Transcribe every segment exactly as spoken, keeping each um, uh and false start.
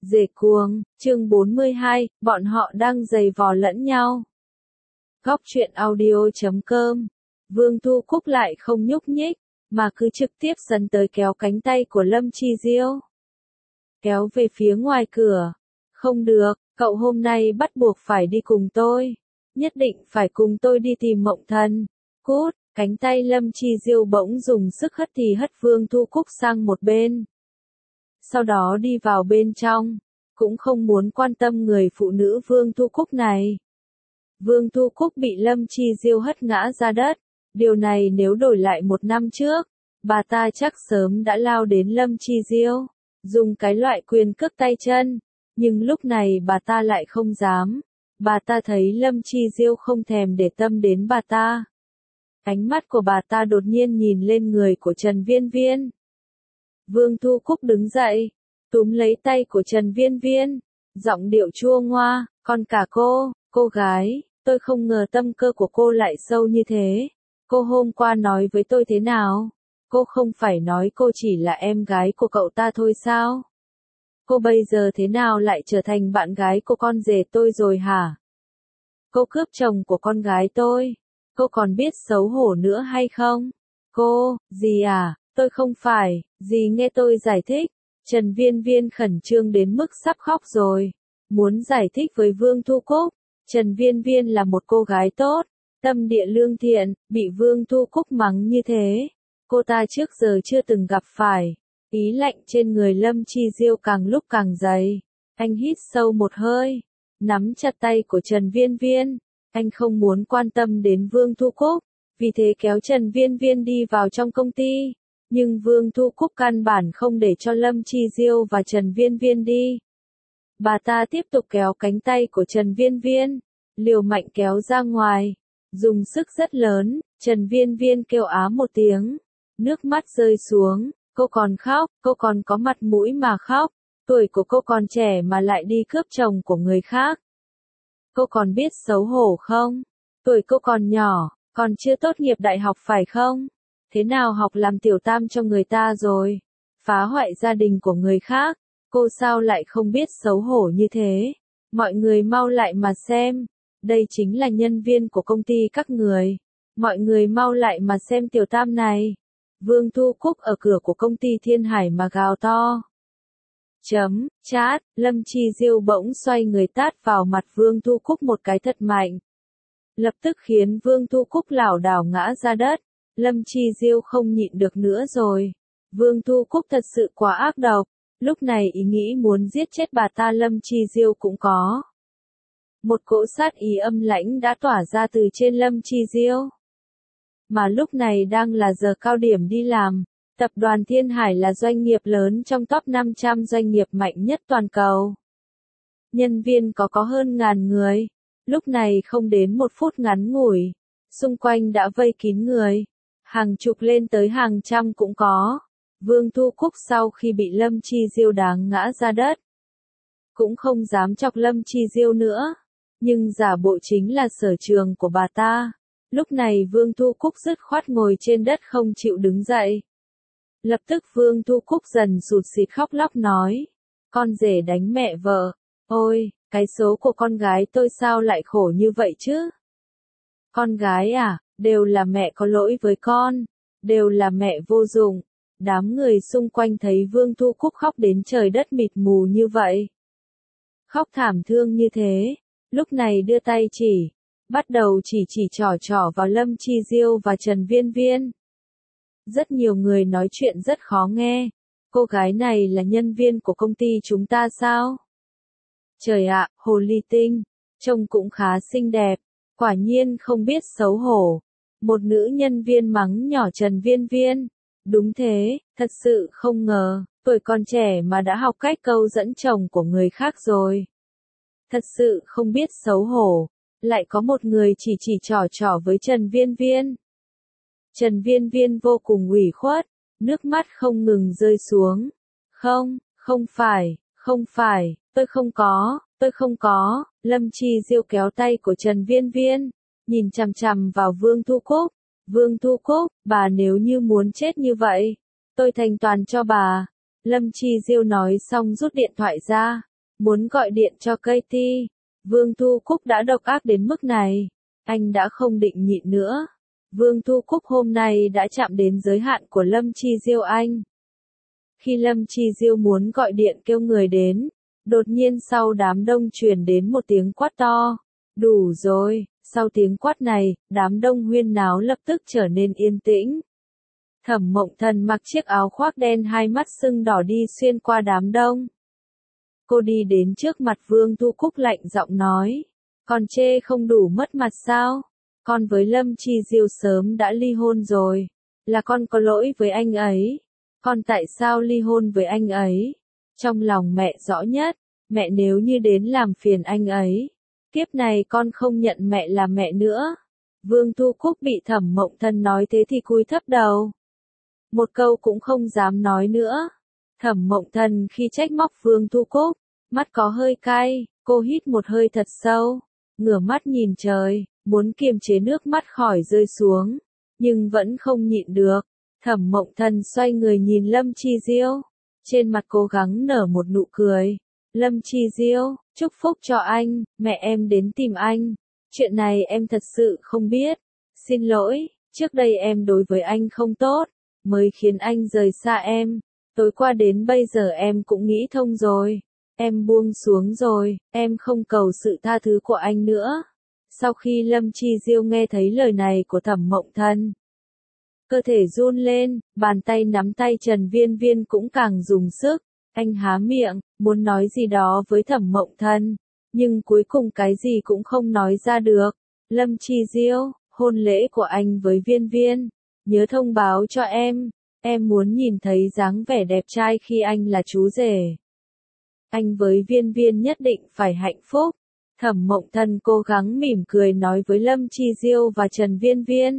Dề cuồng, chương bốn mươi hai, bọn họ đang giày vò lẫn nhau. Góc truyện audio chấm com. Vương Thu Cúc lại không nhúc nhích, mà cứ trực tiếp sấn tới kéo cánh tay của Lâm Chi Diêu. Kéo về phía ngoài cửa. Không được, cậu hôm nay bắt buộc phải đi cùng tôi. Nhất định phải cùng tôi đi tìm Mộng Thần. Cút, cánh tay Lâm Chi Diêu bỗng dùng sức hất thì hất Vương Thu Cúc sang một bên. Sau đó đi vào bên trong, cũng không muốn quan tâm người phụ nữ Vương Thu Cúc này. Vương Thu Cúc bị Lâm Chi Diêu hất ngã ra đất, điều này nếu đổi lại một năm trước, bà ta chắc sớm đã lao đến Lâm Chi Diêu, dùng cái loại quyền cước tay chân, nhưng lúc này bà ta lại không dám, bà ta thấy Lâm Chi Diêu không thèm để tâm đến bà ta. Ánh mắt của bà ta đột nhiên nhìn lên người của Trần Viên Viên. Vương Thu Cúc đứng dậy, túm lấy tay của Trần Viên Viên, giọng điệu chua ngoa, còn cả cô, cô gái, tôi không ngờ tâm cơ của cô lại sâu như thế. Cô hôm qua nói với tôi thế nào? Cô không phải nói cô chỉ là em gái của cậu ta thôi sao? Cô bây giờ thế nào lại trở thành bạn gái của con rể tôi rồi hả? Cô cướp chồng của con gái tôi, cô còn biết xấu hổ nữa hay không? Cô, gì à? Tôi không phải, dì nghe tôi giải thích. Trần Viên Viên khẩn trương đến mức sắp khóc rồi. Muốn giải thích với Vương Thu Cúc. Trần Viên Viên là một cô gái tốt, tâm địa lương thiện, bị Vương Thu Cúc mắng như thế. Cô ta trước giờ chưa từng gặp phải. Ý lạnh trên người Lâm Chi Diêu càng lúc càng dày. Anh hít sâu một hơi, nắm chặt tay của Trần Viên Viên. Anh không muốn quan tâm đến Vương Thu Cúc, vì thế kéo Trần Viên Viên đi vào trong công ty. Nhưng Vương Thu Cúc căn bản không để cho Lâm Chi Diêu và Trần Viên Viên đi. Bà ta tiếp tục kéo cánh tay của Trần Viên Viên, liều mạnh kéo ra ngoài, dùng sức rất lớn. Trần Viên Viên kêu á một tiếng, nước mắt rơi xuống, cô còn khóc, cô còn có mặt mũi mà khóc, tuổi của cô còn trẻ mà lại đi cướp chồng của người khác. Cô còn biết xấu hổ không? Tuổi cô còn nhỏ, còn chưa tốt nghiệp đại học phải không? Thế nào học làm tiểu tam cho người ta rồi? Phá hoại gia đình của người khác, cô sao lại không biết xấu hổ như thế? Mọi người mau lại mà xem, đây chính là nhân viên của công ty các người. Mọi người mau lại mà xem tiểu tam này. Vương Thu Cúc ở cửa của công ty Thiên Hải mà gào to. Chấm, chat, Lâm Chi Diêu bỗng xoay người tát vào mặt Vương Thu Cúc một cái thật mạnh. Lập tức khiến Vương Thu Cúc lảo đảo ngã ra đất. Lâm Chi Diêu không nhịn được nữa rồi. Vương Thu Cúc thật sự quá ác độc. Lúc này ý nghĩ muốn giết chết bà ta Lâm Chi Diêu cũng có. Một cỗ sát ý âm lãnh đã tỏa ra từ trên Lâm Chi Diêu. Mà lúc này đang là giờ cao điểm đi làm. Tập đoàn Thiên Hải là doanh nghiệp lớn trong top năm trăm doanh nghiệp mạnh nhất toàn cầu. Nhân viên có có hơn ngàn người. Lúc này không đến một phút ngắn ngủi, xung quanh đã vây kín người. Hàng chục lên tới hàng trăm cũng có. Vương Thu Cúc sau khi bị Lâm Chi Diêu đá ngã ra đất, cũng không dám chọc Lâm Chi Diêu nữa. Nhưng giả bộ chính là sở trường của bà ta. Lúc này Vương Thu Cúc dứt khoát ngồi trên đất không chịu đứng dậy. Lập tức Vương Thu Cúc dần sụt sịt khóc lóc nói. Con rể đánh mẹ vợ. Ôi, cái số của con gái tôi sao lại khổ như vậy chứ? Con gái à, đều là mẹ có lỗi với con. Đều là mẹ vô dụng. Đám người xung quanh thấy Vương Thu Cúc khóc đến trời đất mịt mù như vậy. Khóc thảm thương như thế. Lúc này đưa tay chỉ. Bắt đầu chỉ chỉ trỏ trỏ vào Lâm Chi Diêu và Trần Viên Viên. Rất nhiều người nói chuyện rất khó nghe. Cô gái này là nhân viên của công ty chúng ta sao? Trời ạ, hồ ly tinh. Trông cũng khá xinh đẹp. Quả nhiên không biết xấu hổ. Một nữ nhân viên mắng nhỏ Trần Viên Viên. Đúng thế, thật sự không ngờ, tuổi còn trẻ mà đã học cách câu dẫn chồng của người khác rồi. Thật sự không biết xấu hổ. Lại có một người chỉ chỉ trỏ trỏ với Trần Viên Viên. Trần Viên Viên vô cùng ủy khuất, nước mắt không ngừng rơi xuống. Không, không phải, không phải, tôi không có, tôi không có. Lâm Chi Diêu kéo tay của Trần Viên Viên, nhìn chằm chằm vào Vương Thu Cúc. Vương Thu Cúc, bà nếu như muốn chết như vậy, tôi thành toàn cho bà. Lâm Chi Diêu nói xong rút điện thoại ra, muốn gọi điện cho Katie. Vương Thu Cúc đã độc ác đến mức này. Anh đã không định nhịn nữa. Vương Thu Cúc hôm nay đã chạm đến giới hạn của Lâm Chi Diêu anh. Khi Lâm Chi Diêu muốn gọi điện kêu người đến, đột nhiên sau đám đông truyền đến một tiếng quát to. Đủ rồi, sau tiếng quát này, đám đông huyên náo lập tức trở nên yên tĩnh. Thẩm Mộng Thần mặc chiếc áo khoác đen hai mắt sưng đỏ đi xuyên qua đám đông. Cô đi đến trước mặt Vương Thu Cúc lạnh giọng nói. Con chê không đủ mất mặt sao? Con với Lâm Chi Diêu sớm đã ly hôn rồi. Là con có lỗi với anh ấy. Con tại sao ly hôn với anh ấy? Trong lòng mẹ rõ nhất, mẹ nếu như đến làm phiền anh ấy. Kiếp này con không nhận mẹ là mẹ nữa. Vương Thu Cúc bị Thẩm Mộng Thần nói thế thì cúi thấp đầu. Một câu cũng không dám nói nữa. Thẩm Mộng Thần khi trách móc Vương Thu Cúc, mắt có hơi cay, cô hít một hơi thật sâu, ngửa mắt nhìn trời, muốn kiềm chế nước mắt khỏi rơi xuống, nhưng vẫn không nhịn được. Thẩm Mộng Thần xoay người nhìn Lâm Chi Diêu, trên mặt cố gắng nở một nụ cười. Lâm Chi Diêu, chúc phúc cho anh, mẹ em đến tìm anh. Chuyện này em thật sự không biết. Xin lỗi, trước đây em đối với anh không tốt, mới khiến anh rời xa em. Tối qua đến bây giờ em cũng nghĩ thông rồi. Em buông xuống rồi, em không cầu sự tha thứ của anh nữa. Sau khi Lâm Chi Diêu nghe thấy lời này của Thẩm Mộng Thần, cơ thể run lên, bàn tay nắm tay Trần Viên Viên cũng càng dùng sức. Anh há miệng, muốn nói gì đó với Thẩm Mộng Thần, nhưng cuối cùng cái gì cũng không nói ra được. Lâm Chi Diêu, hôn lễ của anh với Viên Viên, nhớ thông báo cho em, em muốn nhìn thấy dáng vẻ đẹp trai khi anh là chú rể. Anh với Viên Viên nhất định phải hạnh phúc. Thẩm Mộng Thần cố gắng mỉm cười nói với Lâm Chi Diêu và Trần Viên Viên.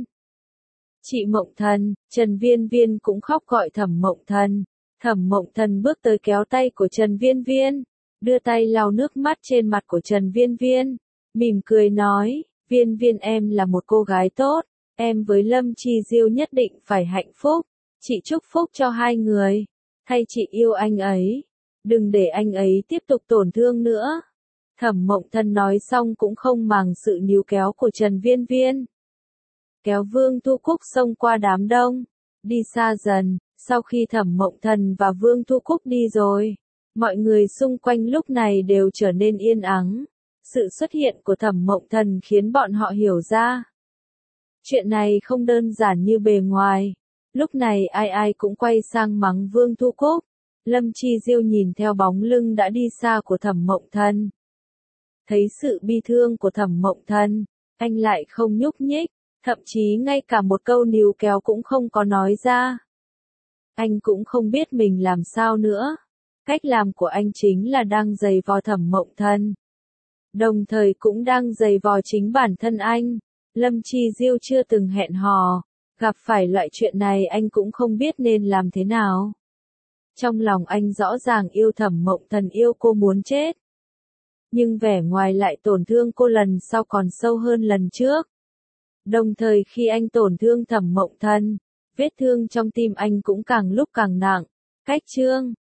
Chị Mộng Thần, Trần Viên Viên cũng khóc gọi Thẩm Mộng Thần. Thẩm Mộng Thần bước tới kéo tay của Trần Viên Viên, đưa tay lau nước mắt trên mặt của Trần Viên Viên, mỉm cười nói, Viên Viên em là một cô gái tốt, em với Lâm Chi Diêu nhất định phải hạnh phúc, chị chúc phúc cho hai người, thay chị yêu anh ấy, đừng để anh ấy tiếp tục tổn thương nữa. Thẩm Mộng Thần nói xong cũng không màng sự níu kéo của Trần Viên Viên, kéo Vương Thu Cúc xông qua đám đông, đi xa dần. Sau khi Thẩm Mộng Thần và Vương Thu Cúc đi rồi, mọi người xung quanh lúc này đều trở nên yên ắng. Sự xuất hiện của Thẩm Mộng Thần khiến bọn họ hiểu ra. Chuyện này không đơn giản như bề ngoài. Lúc này ai ai cũng quay sang mắng Vương Thu Cúc. Lâm Chi Diêu nhìn theo bóng lưng đã đi xa của Thẩm Mộng Thần. Thấy sự bi thương của Thẩm Mộng Thần, anh lại không nhúc nhích, thậm chí ngay cả một câu níu kéo cũng không có nói ra. Anh cũng không biết mình làm sao nữa. Cách làm của anh chính là đang giày vò Thẩm Mộng Thần. Đồng thời cũng đang giày vò chính bản thân anh. Lâm Chi Diêu chưa từng hẹn hò. Gặp phải loại chuyện này anh cũng không biết nên làm thế nào. Trong lòng anh rõ ràng yêu Thẩm Mộng Thần, yêu cô muốn chết. Nhưng vẻ ngoài lại tổn thương cô lần sau còn sâu hơn lần trước. Đồng thời khi anh tổn thương Thẩm Mộng Thần, vết thương trong tim anh cũng càng lúc càng nặng. Cách chương